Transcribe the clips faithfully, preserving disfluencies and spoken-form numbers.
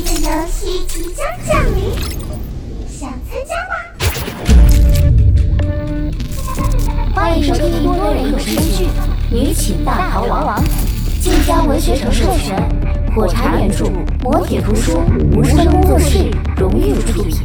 的游戏即将降临，想参加吗？ 欢迎收听多人有声剧《女寝大逃亡》，晋江文学城授权，火柴原著，磨铁图书，无声工作室荣誉出品。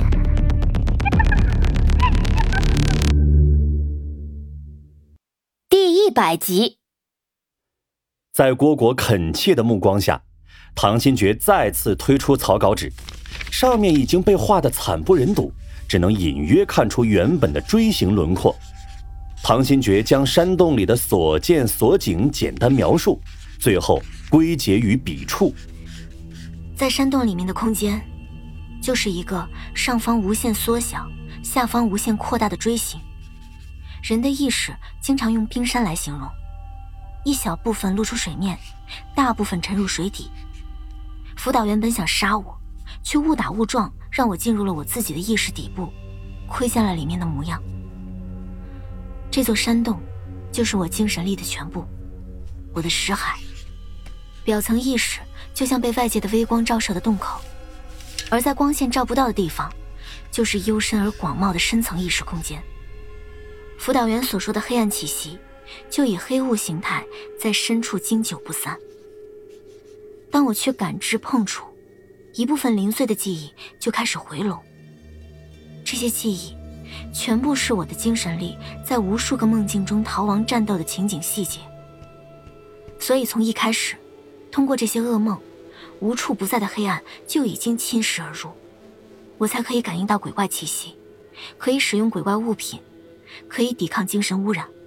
第一百集。 在蝈蝈恳切的目光下，唐新觉再次推出草稿纸，上面已经被画得惨不忍睹，只能隐约看出原本的锥形轮廓。唐新觉将山洞里的所见所景简单描述，最后归结于笔触。 在山洞里面的空间，就是一个上方无限缩小，下方无限扩大的锥形。人的意识经常用冰山来形容，一小部分露出水面，大部分沉入水底。辅导员本想杀我，却误打误撞让我进入了我自己的意识底部，窥见了里面的模样。这座山洞就是我精神力的全部，我的识海。表层意识就像被外界的微光照射的洞口，而在光线照不到的地方，就是幽深而广袤的深层意识空间。辅导员所说的黑暗气息，就以黑雾形态在深处经久不散。当我去感知碰触，一部分零碎的记忆就开始回笼。这些记忆全部是我的精神力在无数个梦境中逃亡战斗的情景细节。所以从一开始，通过这些噩梦，无处不在的黑暗就已经侵蚀而入，我才可以感应到鬼怪气息，可以使用鬼怪物品，可以抵抗精神污染。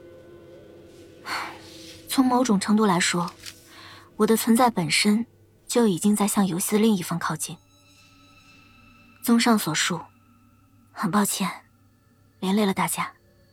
从某种程度来说，我的存在本身就已经在向游戏的另一方靠近。综上所述，很抱歉连累了大家。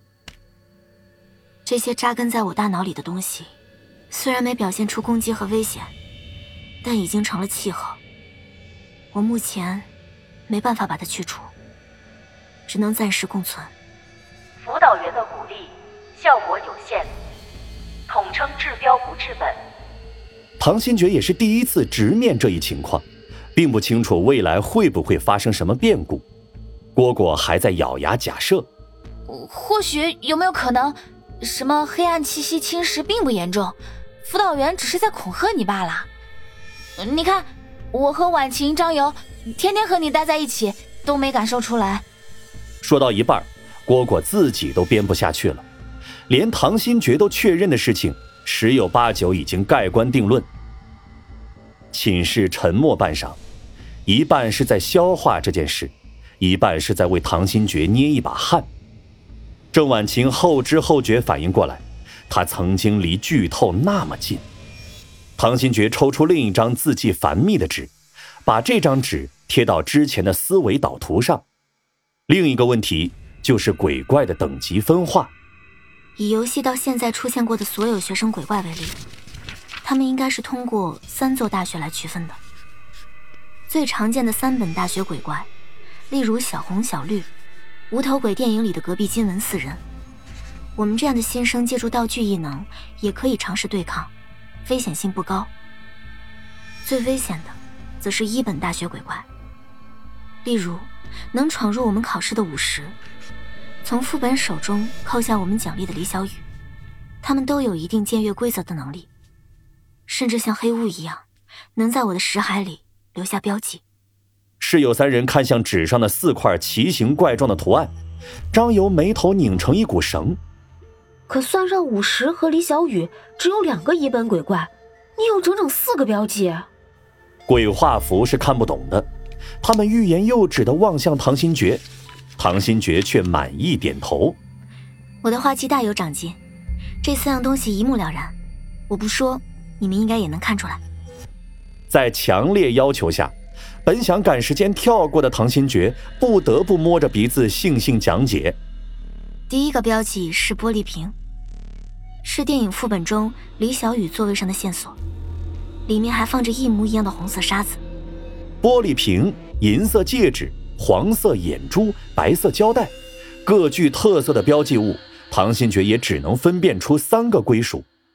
这些扎根在我大脑里的东西，虽然没表现出攻击和危险，但已经成了气候。我目前没办法把它去除，只能暂时共存。 辅导员的鼓励效果有限，统称治标不治本。 唐新觉也是第一次直面这一情况，并不清楚未来会不会发生什么变故。蝈蝈还在咬牙假设， 或许有没有可能，什么黑暗气息侵蚀并不严重，辅导员只是在恐吓你罢了。你看，我和婉晴、张游天天和你待在一起，都没感受出来。 说到一半，蝈蝈自己都编不下去了，连唐新觉都确认的事情，十有八九已经盖棺定论。寝室沉默半晌，一半是在消化这件事，一半是在为唐新觉捏一把汗。郑婉晴后知后觉反应过来，她曾经离剧透那么近。唐新觉抽出另一张字迹繁密的纸，把这张纸贴到之前的思维导图上。另一个问题就是鬼怪的等级分化。 以游戏到现在出现过的所有学生鬼怪为例，他们应该是通过三座大学来区分的。最常见的三本大学鬼怪，例如小红、小绿、无头鬼电影里的隔壁金文四人。我们这样的新生借助道具异能也可以尝试对抗，危险性不高。最危险的则是一本大学鬼怪，例如能闯入我们考试的五十，从副本手中扣下我们奖励的李小雨，他们都有一定僭越规则的能力，甚至像黑雾一样，能在我的识海里留下标记。 室友三人看向纸上的四块奇形怪状的图案，张游眉头拧成一股绳。 可算上五十和李小雨只有两个一本鬼怪，你有整整四个标记。 鬼画符是看不懂的，他们欲言又止地望向唐新觉，唐新觉却满意点头。 我的画技大有长进，这四样东西一目了然，我不说你们应该也能看出来。 在强烈要求下，本想赶时间跳过的唐新觉不得不摸着鼻子悻悻讲解。 第一个标记是玻璃瓶，是电影副本中李小雨座位上的线索，里面还放着一模一样的红色沙子。 玻璃瓶、银色戒指、黄色眼珠、白色胶带，各具特色的标记物，唐新觉也只能分辨出三个归属。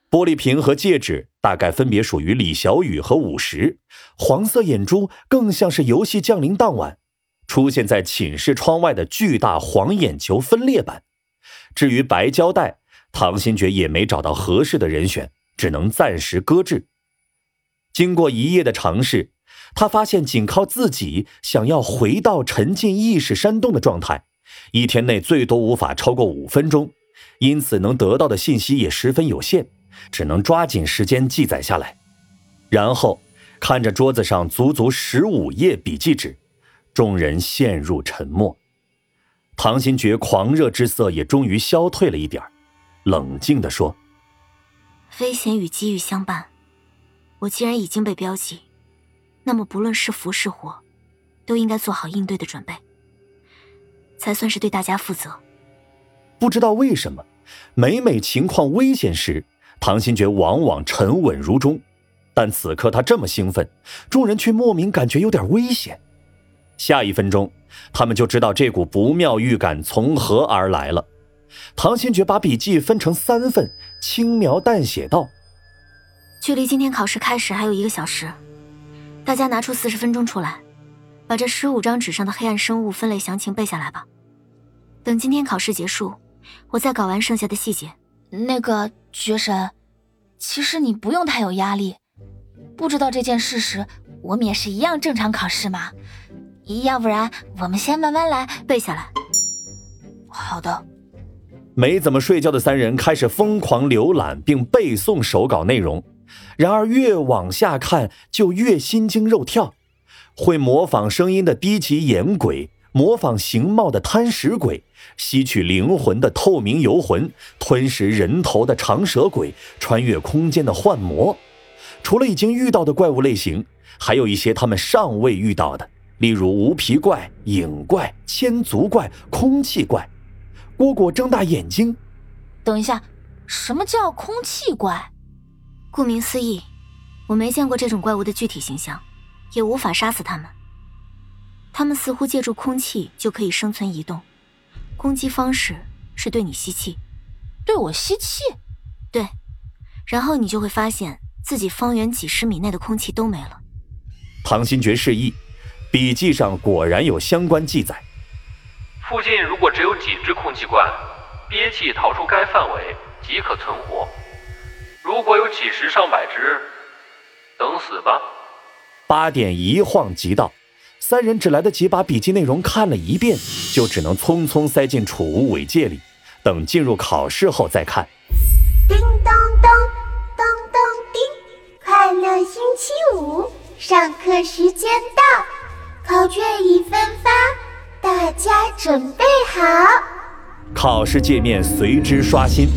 玻璃瓶和戒指大概分别属于李小雨和午时，黄色眼珠更像是游戏降临当晚出现在寝室窗外的巨大黄眼球分裂版。至于白胶带，唐新觉也没找到合适的人选，只能暂时搁置。经过一夜的尝试，他发现仅靠自己想要回到沉浸意识山洞的状态，一天内最多无法超过五分钟，因此能得到的信息也十分有限，只能抓紧时间记载下来。然后看着桌子上足足十五页笔记纸，众人陷入沉默。唐新觉狂热之色也终于消退了一点，冷静地说： 危险与机遇相伴，我既然已经被标记，那么不论是福是祸，都应该做好应对的准备，才算是对大家负责。 不知道为什么，每每情况危险时，唐新觉往往沉稳如钟，但此刻他这么兴奋，众人却莫名感觉有点危险。下一分钟，他们就知道这股不妙预感从何而来了。唐新觉把笔记分成三份，轻描淡写道： 距离今天考试开始还有一个小时，大家拿出四十分钟出来，把这十五张纸上的黑暗生物分类详情背下来吧。等今天考试结束，我再搞完剩下的细节。 那个绝神，其实你不用太有压力，不知道这件事时，我们也是一样正常考试嘛。要不然我们先慢慢来， 背下来。 好的。 没怎么睡觉的三人开始疯狂浏览并背诵手稿内容，然而越往下看就越心惊肉跳。会模仿声音的低级眼鬼，模仿形貌的贪食鬼，吸取灵魂的透明游魂，吞食人头的长蛇鬼，穿越空间的幻魔。除了已经遇到的怪物类型，还有一些他们尚未遇到的，例如无皮怪、影怪、千足怪、空气怪。蝈蝈睁大眼睛， 等一下，什么叫空气怪？ 顾名思义，我没见过这种怪物的具体形象，也无法杀死它们。它们似乎借助空气就可以生存移动，攻击方式是对你吸气。 对我吸气？ 对，然后你就会发现自己方圆几十米内的空气都没了。 唐新觉示意，笔记上果然有相关记载。 附近如果只有几只空气怪，憋气逃出该范围即可存活，如果有几十上百只，等死吧。 八点一晃即到，三人只来得及把笔记内容看了一遍，就只能匆匆塞进储物尾戒里，等进入考试后再看。 叮当当，当当叮，快乐星期五，上课时间到，考卷已分发，大家准备好。 考试界面随之刷新。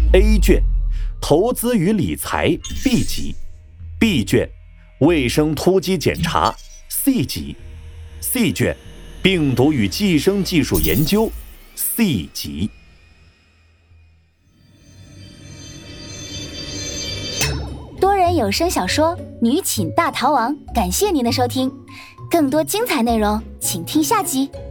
A 卷投资与理财 B 级， B 卷卫生突击检查 C 级， C 卷病毒与寄生技术研究 C 级。 多人有声小说《女寝大逃亡》，感谢您的收听，更多精彩内容请听下集。